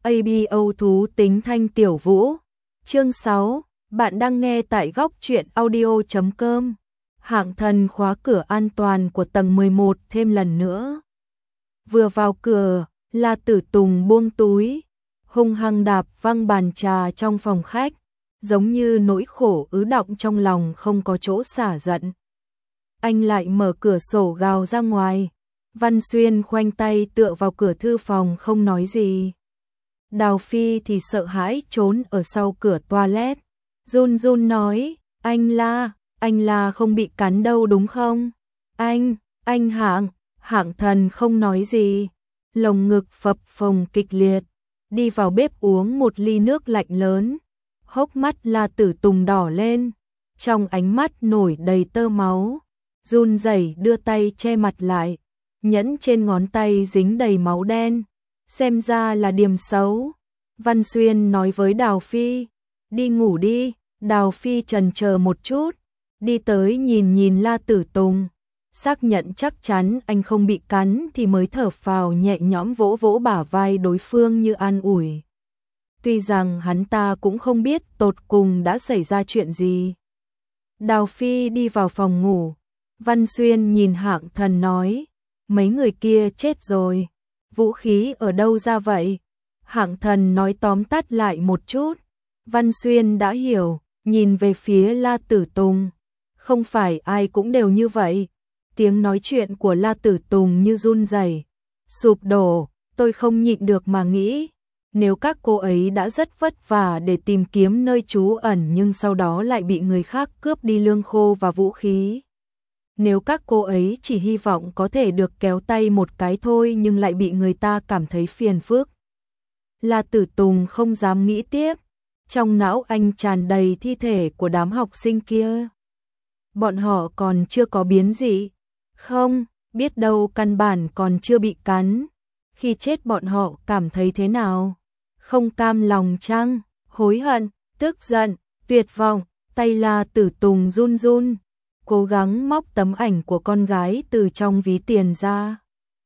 ABO thú tính thanh tiểu vũ. Chương 6, bạn đang nghe tại góc truyện audio.com. Hạng Thần khóa cửa an toàn của tầng 11 thêm lần nữa. Vừa vào cửa, La Tử Tùng buông túi, hung hăng đạp văng bàn trà trong phòng khách, giống như nỗi khổ ứ đọng trong lòng không có chỗ xả giận. Anh lại mở cửa sổ gào ra ngoài. Văn Xuyên khoanh tay tựa vào cửa thư phòng không nói gì. Đào Phi thì sợ hãi trốn ở sau cửa toilet. Run run nói, anh La không bị cắn đâu đúng không? Anh Hạng Thần không nói gì. Lồng ngực phập phồng kịch liệt. Đi vào bếp uống một ly nước lạnh lớn. Hốc mắt La Tử Tùng đỏ lên. Trong ánh mắt nổi đầy tơ máu. Run rẩy đưa tay che mặt lại. Nhẫn trên ngón tay dính đầy máu đen. Xem ra là điểm xấu. Văn Xuyên nói với Đào Phi, đi ngủ đi. Đào Phi chần chờ một chút, đi tới nhìn La Tử Tùng, xác nhận chắc chắn anh không bị cắn thì mới thở phào nhẹ nhõm, vỗ vỗ bả vai đối phương như an ủi. Tuy rằng hắn ta cũng không biết tột cùng đã xảy ra chuyện gì. Đào Phi đi vào phòng ngủ. Văn Xuyên nhìn Hạng Thần nói, mấy người kia chết rồi, vũ khí ở đâu ra vậy? Hạng Thần nói tóm tắt lại một chút. Văn Xuyên đã hiểu, nhìn về phía La Tử Tùng. Không phải ai cũng đều như vậy. Tiếng nói chuyện của La Tử Tùng như run rẩy, sụp đổ. Tôi không nhịn được mà nghĩ, nếu các cô ấy đã rất vất vả để tìm kiếm nơi trú ẩn nhưng sau đó lại bị người khác cướp đi lương khô và vũ khí. Nếu các cô ấy chỉ hy vọng có thể được kéo tay một cái thôi nhưng lại bị người ta cảm thấy phiền phức. La Tử Tùng không dám nghĩ tiếp. Trong não anh tràn đầy thi thể của đám học sinh kia. Bọn họ còn chưa có biến dị. Không, biết đâu căn bản còn chưa bị cắn. Khi chết bọn họ cảm thấy thế nào? Không cam lòng chăng? Hối hận, tức giận, tuyệt vọng. Tay La Tử Tùng run run, cố gắng móc tấm ảnh của con gái từ trong ví tiền ra.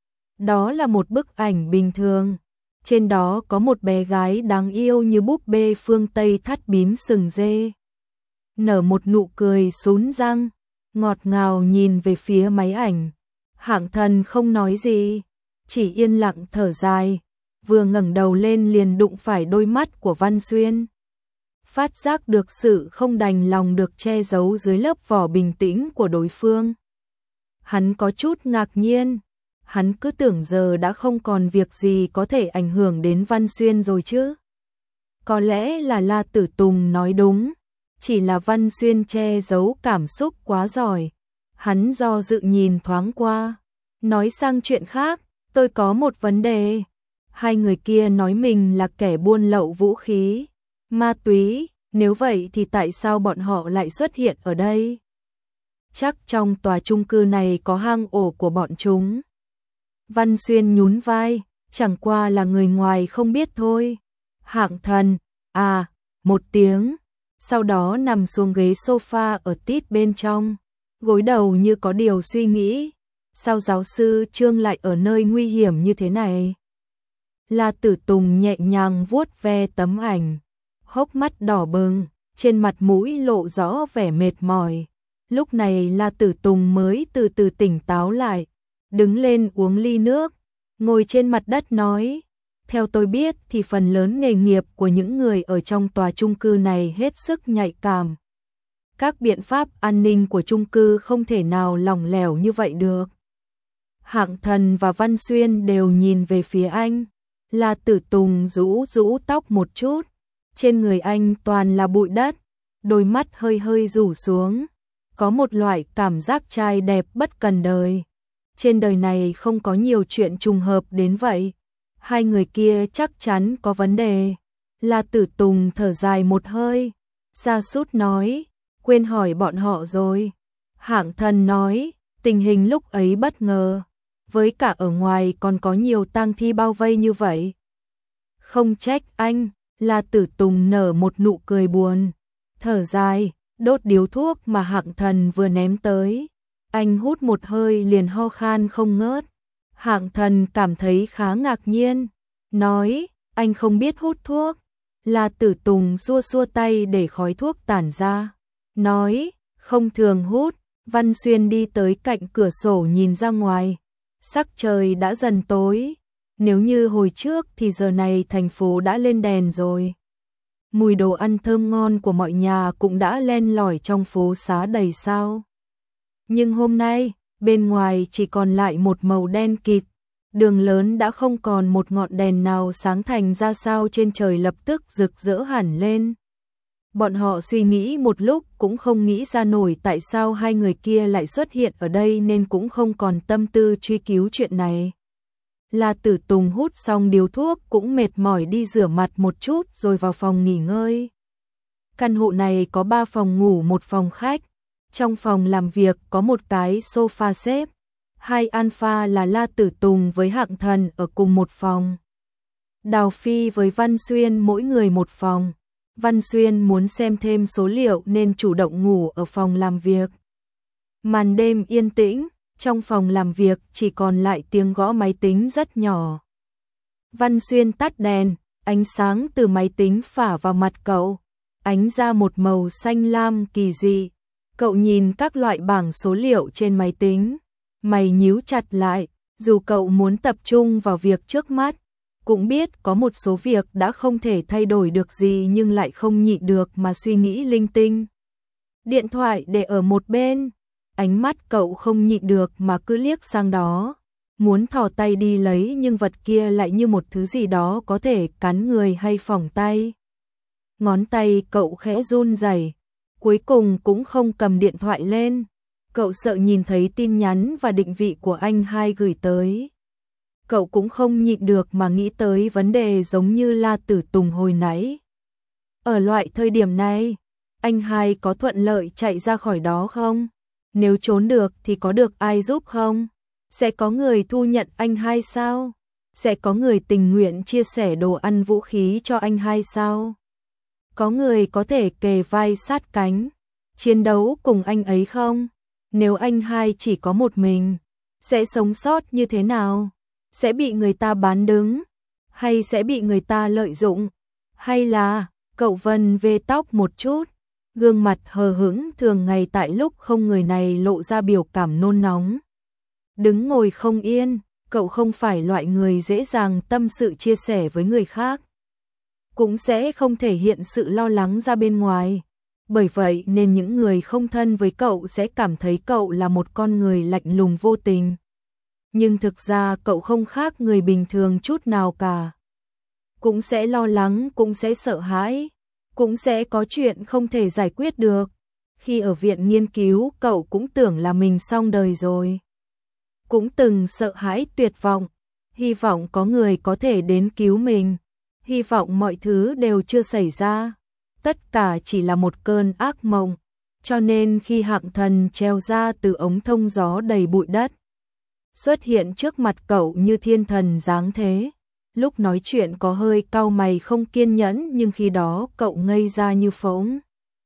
Đó là một bức ảnh bình thường. Trên đó có một bé gái đáng yêu như búp bê phương Tây thắt bím sừng dê. Nở một nụ cười sún răng, ngọt ngào nhìn về phía máy ảnh. Hạng Thần không nói gì, chỉ yên lặng thở dài, vừa ngẩng đầu lên liền đụng phải đôi mắt của Văn Xuyên. Phát giác được sự không đành lòng được che giấu dưới lớp vỏ bình tĩnh của đối phương. Hắn có chút ngạc nhiên. Hắn cứ tưởng giờ đã không còn việc gì có thể ảnh hưởng đến Văn Xuyên rồi chứ. Có lẽ là La Tử Tùng nói đúng, chỉ là Văn Xuyên che giấu cảm xúc quá giỏi. Hắn do dự nhìn thoáng qua, nói sang chuyện khác, tôi có một vấn đề. Hai người kia nói mình là kẻ buôn lậu vũ khí, ma túy, nếu vậy thì tại sao bọn họ lại xuất hiện ở đây? Chắc trong tòa chung cư này có hang ổ của bọn chúng. Văn Xuyên nhún vai, chẳng qua là người ngoài không biết thôi. Hạng Thần, một tiếng, sau đó nằm xuống ghế sofa ở tít bên trong, gối đầu như có điều suy nghĩ. Sao giáo sư Trương lại ở nơi nguy hiểm như thế này? La Tử Tùng nhẹ nhàng vuốt ve tấm ảnh, hốc mắt đỏ bừng, trên mặt mũi lộ rõ vẻ mệt mỏi. Lúc này La Tử Tùng mới từ từ tỉnh táo lại. Đứng lên uống ly nước, ngồi trên mặt đất nói, theo tôi biết thì phần lớn nghề nghiệp của những người ở trong tòa chung cư này hết sức nhạy cảm. Các biện pháp an ninh của chung cư không thể nào lỏng lẻo như vậy được. Hạng Thần và Văn Xuyên đều nhìn về phía anh. La Tử Tùng rũ rũ tóc một chút, trên người anh toàn là bụi đất, đôi mắt hơi hơi rủ xuống, có một loại cảm giác trai đẹp bất cần đời. Trên đời này không có nhiều chuyện trùng hợp đến vậy. Hai người kia chắc chắn có vấn đề. La Tử Tùng thở dài một hơi, sa sút nói, quên hỏi bọn họ rồi. Hạng Thần nói, tình hình lúc ấy bất ngờ, với cả ở ngoài còn có nhiều tang thi bao vây như vậy. Không trách anh. La Tử Tùng nở một nụ cười buồn, thở dài, đốt điếu thuốc mà Hạng Thần vừa ném tới. Anh hút một hơi liền ho khan không ngớt. Hạng Thần cảm thấy khá ngạc nhiên, nói, anh không biết hút thuốc. La Tử Tùng xua xua tay để khói thuốc tản ra, nói, không thường hút. Văn Xuyên đi tới cạnh cửa sổ nhìn ra ngoài, sắc trời đã dần tối, nếu như hồi trước thì giờ này thành phố đã lên đèn rồi. Mùi đồ ăn thơm ngon của mọi nhà cũng đã len lỏi trong phố xá đầy sao. Nhưng hôm nay, bên ngoài chỉ còn lại một màu đen kịt, đường lớn đã không còn một ngọn đèn nào sáng, thành ra sao trên trời lập tức rực rỡ hẳn lên. Bọn họ suy nghĩ một lúc cũng không nghĩ ra nổi tại sao hai người kia lại xuất hiện ở đây, nên cũng không còn tâm tư truy cứu chuyện này. La Tử Tùng hút xong điếu thuốc cũng mệt mỏi đi rửa mặt một chút rồi vào phòng nghỉ ngơi. Căn hộ này có 3 phòng ngủ, 1 phòng khách. Trong phòng làm việc có một cái sofa xếp. 2 alpha là La Tử Tùng với Hạng Thần ở cùng một phòng. Đào Phi với Văn Xuyên mỗi người một phòng. Văn Xuyên muốn xem thêm số liệu nên chủ động ngủ ở phòng làm việc. Màn đêm yên tĩnh, trong phòng làm việc chỉ còn lại tiếng gõ máy tính rất nhỏ. Văn Xuyên tắt đèn, ánh sáng từ máy tính phả vào mặt cậu, ánh ra một màu xanh lam kỳ dị. Cậu nhìn các loại bảng số liệu trên máy tính, mày nhíu chặt lại, dù cậu muốn tập trung vào việc trước mắt, cũng biết có một số việc đã không thể thay đổi được gì nhưng lại không nhịn được mà suy nghĩ linh tinh. Điện thoại để ở một bên, ánh mắt cậu không nhịn được mà cứ liếc sang đó, muốn thò tay đi lấy nhưng vật kia lại như một thứ gì đó có thể cắn người hay phỏng tay. Ngón tay cậu khẽ run rẩy, cuối cùng cũng không cầm điện thoại lên. Cậu sợ nhìn thấy tin nhắn và định vị của anh hai gửi tới. Cậu cũng không nhịn được mà nghĩ tới vấn đề giống như La Tử Tùng hồi nãy. Ở loại thời điểm này, anh hai có thuận lợi chạy ra khỏi đó không? Nếu trốn được thì có được ai giúp không? Sẽ có người thu nhận anh hai sao? Sẽ có người tình nguyện chia sẻ đồ ăn vũ khí cho anh hai sao? Có người có thể kề vai sát cánh, chiến đấu cùng anh ấy không? Nếu anh hai chỉ có một mình, sẽ sống sót như thế nào? Sẽ bị người ta bán đứng? Hay sẽ bị người ta lợi dụng? Hay là, cậu vân về tóc một chút, gương mặt hờ hững thường ngày tại lúc không người này lộ ra biểu cảm nôn nóng. Đứng ngồi không yên, cậu không phải loại người dễ dàng tâm sự chia sẻ với người khác. Cũng sẽ không thể hiện sự lo lắng ra bên ngoài. Bởi vậy nên những người không thân với cậu sẽ cảm thấy cậu là một con người lạnh lùng vô tình. Nhưng thực ra cậu không khác người bình thường chút nào cả. Cũng sẽ lo lắng, cũng sẽ sợ hãi, cũng sẽ có chuyện không thể giải quyết được. Khi ở viện nghiên cứu cậu cũng tưởng là mình xong đời rồi. Cũng từng sợ hãi tuyệt vọng, hy vọng có người có thể đến cứu mình. Hy vọng mọi thứ đều chưa xảy ra. Tất cả chỉ là một cơn ác mộng. Cho nên khi Hạng Thần treo ra từ ống thông gió đầy bụi đất, xuất hiện trước mặt cậu như thiên thần dáng thế. Lúc nói chuyện có hơi cau mày không kiên nhẫn nhưng khi đó cậu ngây ra như phỗng.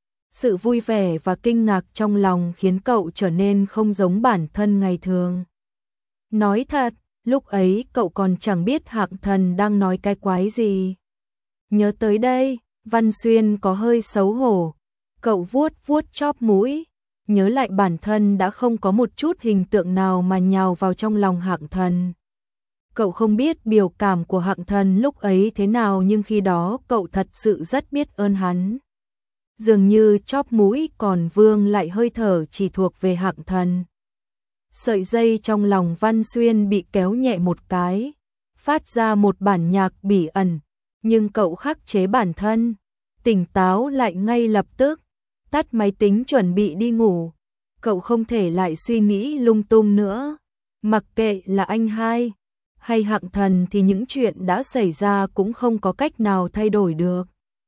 Sự vui vẻ và kinh ngạc trong lòng khiến cậu trở nên không giống bản thân ngày thường. Nói thật, lúc ấy cậu còn chẳng biết Hạng Thần đang nói cái quái gì. Nhớ tới đây, Văn Xuyên có hơi xấu hổ. Cậu vuốt vuốt chóp mũi, nhớ lại bản thân đã không có một chút hình tượng nào mà nhào vào trong lòng Hạng Thần. Cậu không biết biểu cảm của Hạng Thần lúc ấy thế nào nhưng khi đó cậu thật sự rất biết ơn hắn. Dường như chóp mũi còn vương lại hơi thở chỉ thuộc về Hạng Thần. Sợi dây trong lòng Văn Xuyên bị kéo nhẹ một cái, phát ra một bản nhạc bỉ ẩn, nhưng cậu khắc chế bản thân, tỉnh táo lại ngay lập tức, tắt máy tính chuẩn bị đi ngủ. Cậu không thể lại suy nghĩ lung tung nữa, mặc kệ là anh hai hay Hạng Thần thì những chuyện đã xảy ra cũng không có cách nào thay đổi được.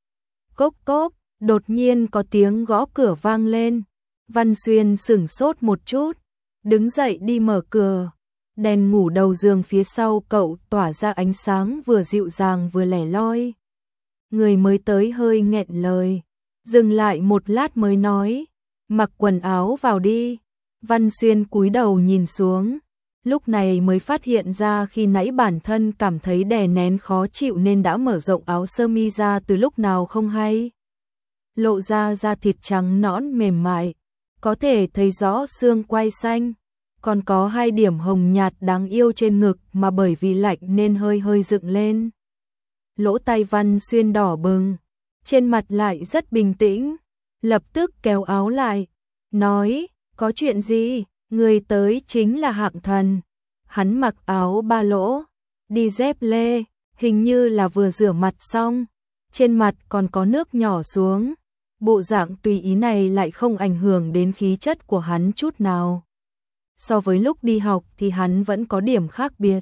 Cốp cốp, đột nhiên có tiếng gõ cửa vang lên. Văn Xuyên sửng sốt một chút, đứng dậy đi mở cửa. Đèn ngủ đầu giường phía sau cậu tỏa ra ánh sáng vừa dịu dàng vừa lẻ loi. Người mới tới hơi nghẹn lời, dừng lại một lát mới nói, mặc quần áo vào đi. Văn Xuyên cúi đầu nhìn xuống, lúc này mới phát hiện ra khi nãy bản thân cảm thấy đè nén khó chịu nên đã mở rộng áo sơ mi ra từ lúc nào không hay. Lộ ra da thịt trắng nõn mềm mại, có thể thấy rõ xương quai xanh, còn có 2 điểm hồng nhạt đáng yêu trên ngực mà bởi vì lạnh nên hơi hơi dựng lên. Lỗ tai Văn Xuyên đỏ bừng, trên mặt lại rất bình tĩnh, lập tức kéo áo lại, nói, có chuyện gì, người tới chính là Hạng Thần. Hắn mặc áo ba lỗ, đi dép lê, hình như là vừa rửa mặt xong, trên mặt còn có nước nhỏ xuống. Bộ dạng tùy ý này lại không ảnh hưởng đến khí chất của hắn chút nào. So với lúc đi học thì hắn vẫn có điểm khác biệt.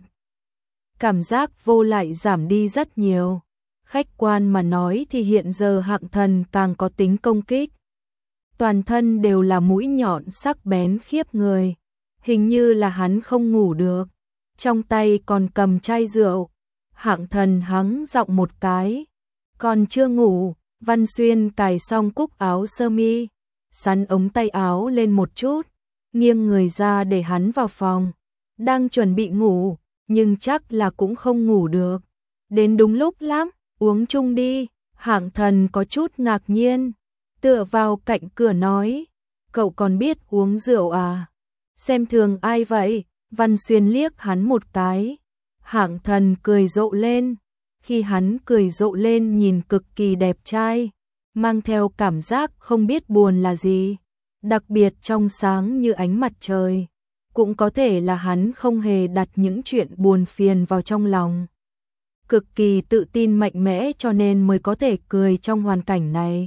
Cảm giác vô lại giảm đi rất nhiều. Khách quan mà nói thì hiện giờ Hạng Thần càng có tính công kích. Toàn thân đều là mũi nhọn sắc bén khiếp người. Hình như là hắn không ngủ được. Trong tay còn cầm chai rượu. Hạng Thần hắng giọng một cái. Còn chưa ngủ. Văn Xuyên cài xong cúc áo sơ mi, sắn ống tay áo lên một chút, nghiêng người ra để hắn vào phòng. Đang chuẩn bị ngủ, nhưng chắc là cũng không ngủ được. Đến đúng lúc lắm, uống chung đi. Hạng Thần có chút ngạc nhiên, tựa vào cạnh cửa nói, cậu còn biết uống rượu à? Xem thường ai vậy? Văn Xuyên liếc hắn một cái. Hạng Thần cười rộ lên. Khi hắn cười rộ lên nhìn cực kỳ đẹp trai, mang theo cảm giác không biết buồn là gì, đặc biệt trong sáng như ánh mặt trời. Cũng có thể là hắn không hề đặt những chuyện buồn phiền vào trong lòng. Cực kỳ tự tin mạnh mẽ cho nên mới có thể cười trong hoàn cảnh này.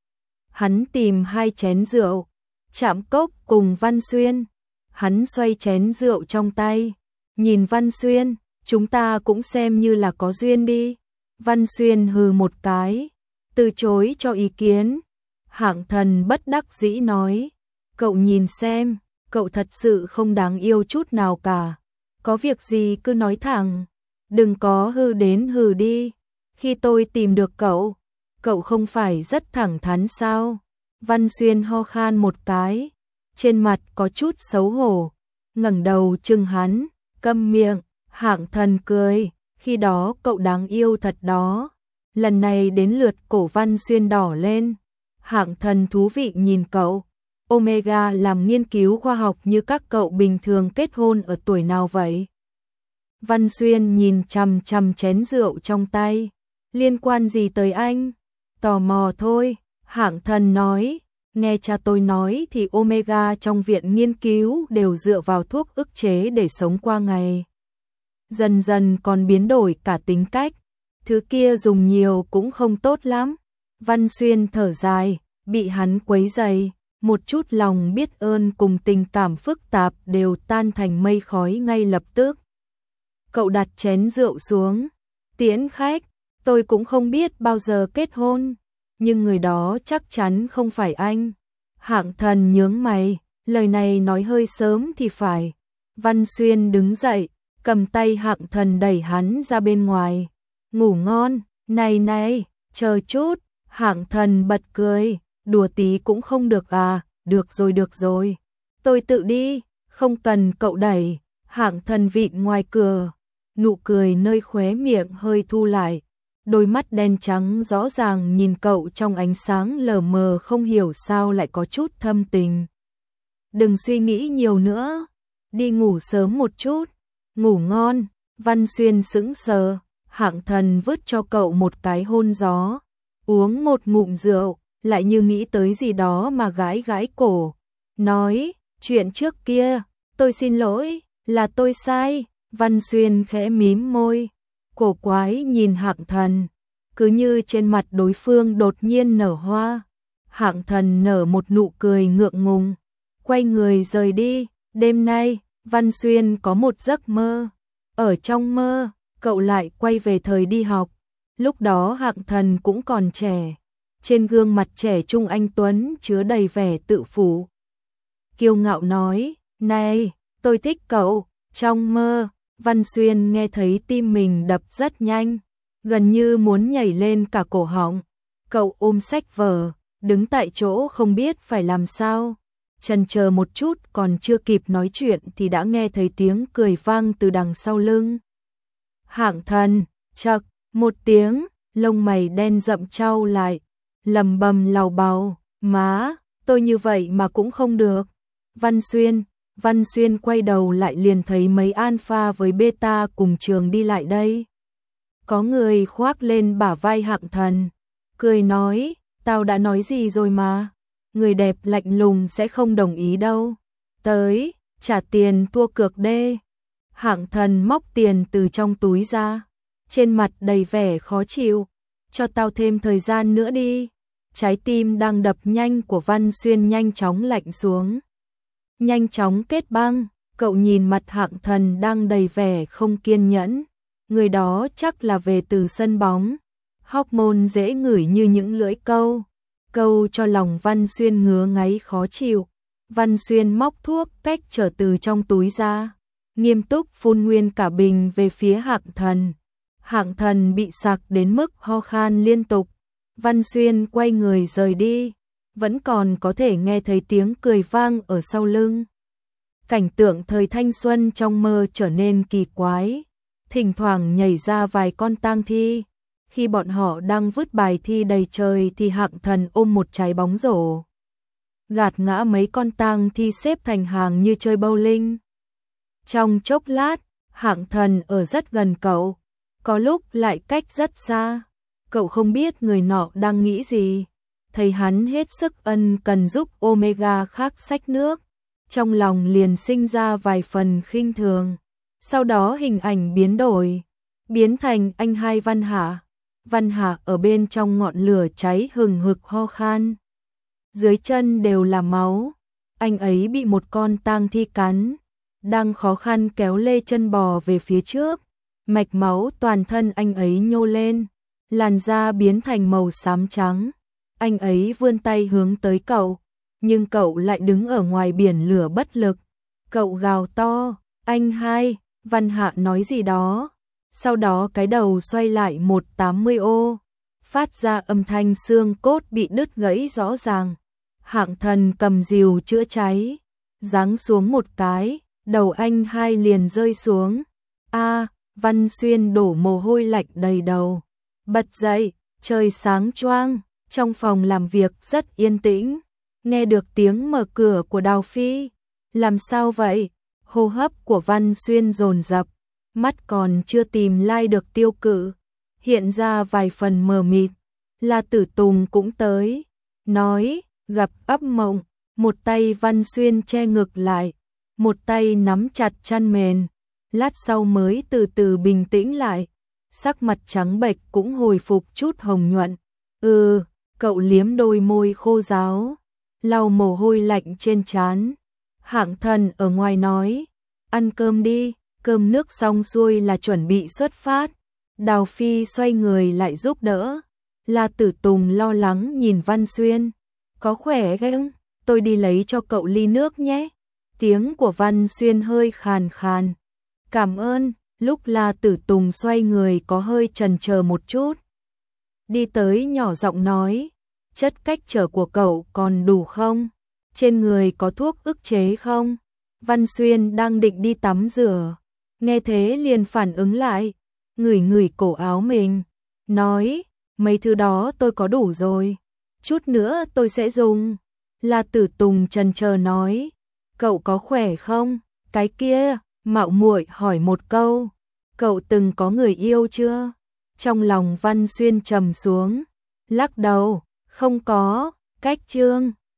Hắn tìm 2 chén rượu, chạm cốc cùng Văn Xuyên. Hắn xoay chén rượu trong tay, nhìn Văn Xuyên. Chúng ta cũng xem như là có duyên đi. Văn Xuyên hừ một cái, từ chối cho ý kiến. Hạng Thần bất đắc dĩ nói, cậu nhìn xem, cậu thật sự không đáng yêu chút nào cả. Có việc gì cứ nói thẳng, đừng có hừ đến hừ đi. Khi tôi tìm được cậu, cậu không phải rất thẳng thắn sao? Văn Xuyên ho khan một cái, trên mặt có chút xấu hổ, ngẩng đầu trừng hắn, câm miệng. Hạng Thần cười, khi đó cậu đáng yêu thật đó. Lần này đến lượt cổ Văn Xuyên đỏ lên. Hạng Thần thú vị nhìn cậu. Omega làm nghiên cứu khoa học như các cậu bình thường kết hôn ở tuổi nào vậy? Văn Xuyên nhìn chằm chằm chén rượu trong tay. Liên quan gì tới anh? Tò mò thôi. Hạng Thần nói, nghe cha tôi nói thì Omega trong viện nghiên cứu đều dựa vào thuốc ức chế để sống qua ngày. Dần dần còn biến đổi cả tính cách, thứ kia dùng nhiều cũng không tốt lắm. Văn Xuyên thở dài, bị hắn quấy rầy, một chút lòng biết ơn cùng tình cảm phức tạp đều tan thành mây khói ngay lập tức. Cậu đặt chén rượu xuống, tiễn khách, tôi cũng không biết bao giờ kết hôn, nhưng người đó chắc chắn không phải anh. Hạng Thần nhướng mày, lời này nói hơi sớm thì phải. Văn Xuyên đứng dậy, cầm tay Hạng Thần đẩy hắn ra bên ngoài. Ngủ ngon, này này, chờ chút. Hạng Thần bật cười, đùa tí cũng không được à? Được rồi, tôi tự đi, không cần cậu đẩy. Hạng Thần vịn ngoài cửa, nụ cười nơi khóe miệng hơi thu lại. Đôi mắt đen trắng rõ ràng nhìn cậu trong ánh sáng lờ mờ, không hiểu sao lại có chút thâm tình. Đừng suy nghĩ nhiều nữa, đi ngủ sớm một chút. Ngủ ngon. Văn Xuyên sững sờ. Hạng Thần vứt cho cậu một cái hôn gió, uống một ngụm rượu, lại như nghĩ tới gì đó mà gãi gãi cổ, nói, chuyện trước kia, tôi xin lỗi, là tôi sai. Văn Xuyên khẽ mím môi, cổ quái nhìn Hạng Thần, cứ như trên mặt đối phương đột nhiên nở hoa. Hạng Thần nở một nụ cười ngượng ngùng, quay người rời đi. Đêm nay, Văn Xuyên có một giấc mơ. Ở trong mơ, cậu lại quay về thời đi học. Lúc đó Hạng Thần cũng còn trẻ. Trên gương mặt trẻ trung anh tuấn chứa đầy vẻ tự phụ. Kiêu ngạo nói, này, tôi thích cậu. Trong mơ, Văn Xuyên nghe thấy tim mình đập rất nhanh, gần như muốn nhảy lên cả cổ họng. Cậu ôm sách vở, đứng tại chỗ không biết phải làm sao. chần chờ một chút còn chưa kịp nói chuyện thì đã nghe thấy tiếng cười vang từ đằng sau lưng. Hạng Thần, chậc, một tiếng, lông mày đen rậm chau lại, lầm bầm lầu bầu, má, tôi như vậy mà cũng không được. Văn Xuyên quay đầu lại liền thấy mấy alpha với beta cùng trường đi lại đây. Có người khoác lên bả vai Hạng Thần, cười nói, tao đã nói gì rồi mà, người đẹp lạnh lùng sẽ không đồng ý đâu. Tới, trả tiền thua cược đê. Hạng Thần móc tiền từ trong túi ra, trên mặt đầy vẻ khó chịu, cho tao thêm thời gian nữa đi. Trái tim đang đập nhanh của Văn Xuyên nhanh chóng lạnh xuống, nhanh chóng kết băng. Cậu nhìn mặt Hạng Thần đang đầy vẻ không kiên nhẫn, người đó chắc là về từ sân bóng, hormone dễ ngửi như những lưỡi câu, câu cho lòng Văn Xuyên ngứa ngáy khó chịu. Văn Xuyên móc thuốc cách trở từ trong túi ra, nghiêm túc phun nguyên cả bình về phía Hạng Thần. Hạng Thần bị sặc đến mức ho khan liên tục. Văn Xuyên quay người rời đi, vẫn còn có thể nghe thấy tiếng cười vang ở sau lưng. Cảnh tượng thời thanh xuân trong mơ trở nên kỳ quái, thỉnh thoảng nhảy ra vài con tang thi. Khi bọn họ đang vứt bài thi đầy trời thì Hạng Thần ôm một trái bóng rổ, gạt ngã mấy con tang thi xếp thành hàng như chơi bowling. Trong chốc lát, Hạng Thần ở rất gần cậu, có lúc lại cách rất xa. Cậu không biết người nọ đang nghĩ gì, thấy hắn hết sức ân cần giúp Omega khác xách nước, trong lòng liền sinh ra vài phần khinh thường. Sau đó hình ảnh biến đổi, biến thành anh hai Văn Hạ. Văn Hạ ở bên trong ngọn lửa cháy hừng hực ho khan, dưới chân đều là máu. Anh ấy bị một con tang thi cắn, đang khó khăn kéo lê chân bò về phía trước, mạch máu toàn thân anh ấy nhô lên, làn da biến thành màu xám trắng. Anh ấy vươn tay hướng tới cậu, nhưng cậu lại đứng ở ngoài biển lửa bất lực. Cậu gào to, anh hai. Văn Hạ nói gì đó, sau đó cái đầu xoay lại 180 ô, phát ra âm thanh xương cốt bị đứt gãy rõ ràng. Hạng Thần cầm rìu chữa cháy, giáng xuống một cái, đầu anh hai liền rơi xuống. Văn Xuyên đổ mồ hôi lạnh đầy đầu, bật dậy, trời sáng choang, trong phòng làm việc rất yên tĩnh, nghe được tiếng mở cửa của Đào Phi. Làm sao vậy? Hô hấp của Văn Xuyên dồn dập, mắt còn chưa tìm lai được Tiêu Cự, hiện ra vài phần mờ mịt. La Tử Tùng cũng tới, nói, gặp ấp mộng. Một tay Văn Xuyên che ngực lại, một tay nắm chặt chăn mền, lát sau mới từ từ bình tĩnh lại, sắc mặt trắng bệch cũng hồi phục chút hồng nhuận. Cậu liếm đôi môi khô ráo, lau mồ hôi lạnh trên trán. Hạng Thần ở ngoài nói, ăn cơm đi. Cơm nước xong xuôi là chuẩn bị xuất phát. Đào Phi xoay người lại giúp đỡ. La Tử Tùng lo lắng nhìn Văn Xuyên, có khỏe không? Tôi đi lấy cho cậu ly nước nhé. Tiếng của Văn Xuyên hơi khàn khàn. Cảm ơn. Lúc La Tử Tùng xoay người có hơi chần chờ một chút, đi tới nhỏ giọng nói, chất cách trở của cậu còn đủ không? Trên người có thuốc ức chế không? Văn Xuyên đang định đi tắm rửa, nghe thế liền phản ứng lại, ngửi ngửi cổ áo mình, nói, mấy thứ đó tôi có đủ rồi, chút nữa tôi sẽ dùng. La Tử Tùng chần chờ nói, cậu có khỏe không? Cái kia, mạo muội hỏi một câu, cậu từng có người yêu chưa? Trong lòng Văn Xuyên trầm xuống, lắc đầu, không có. Cách chương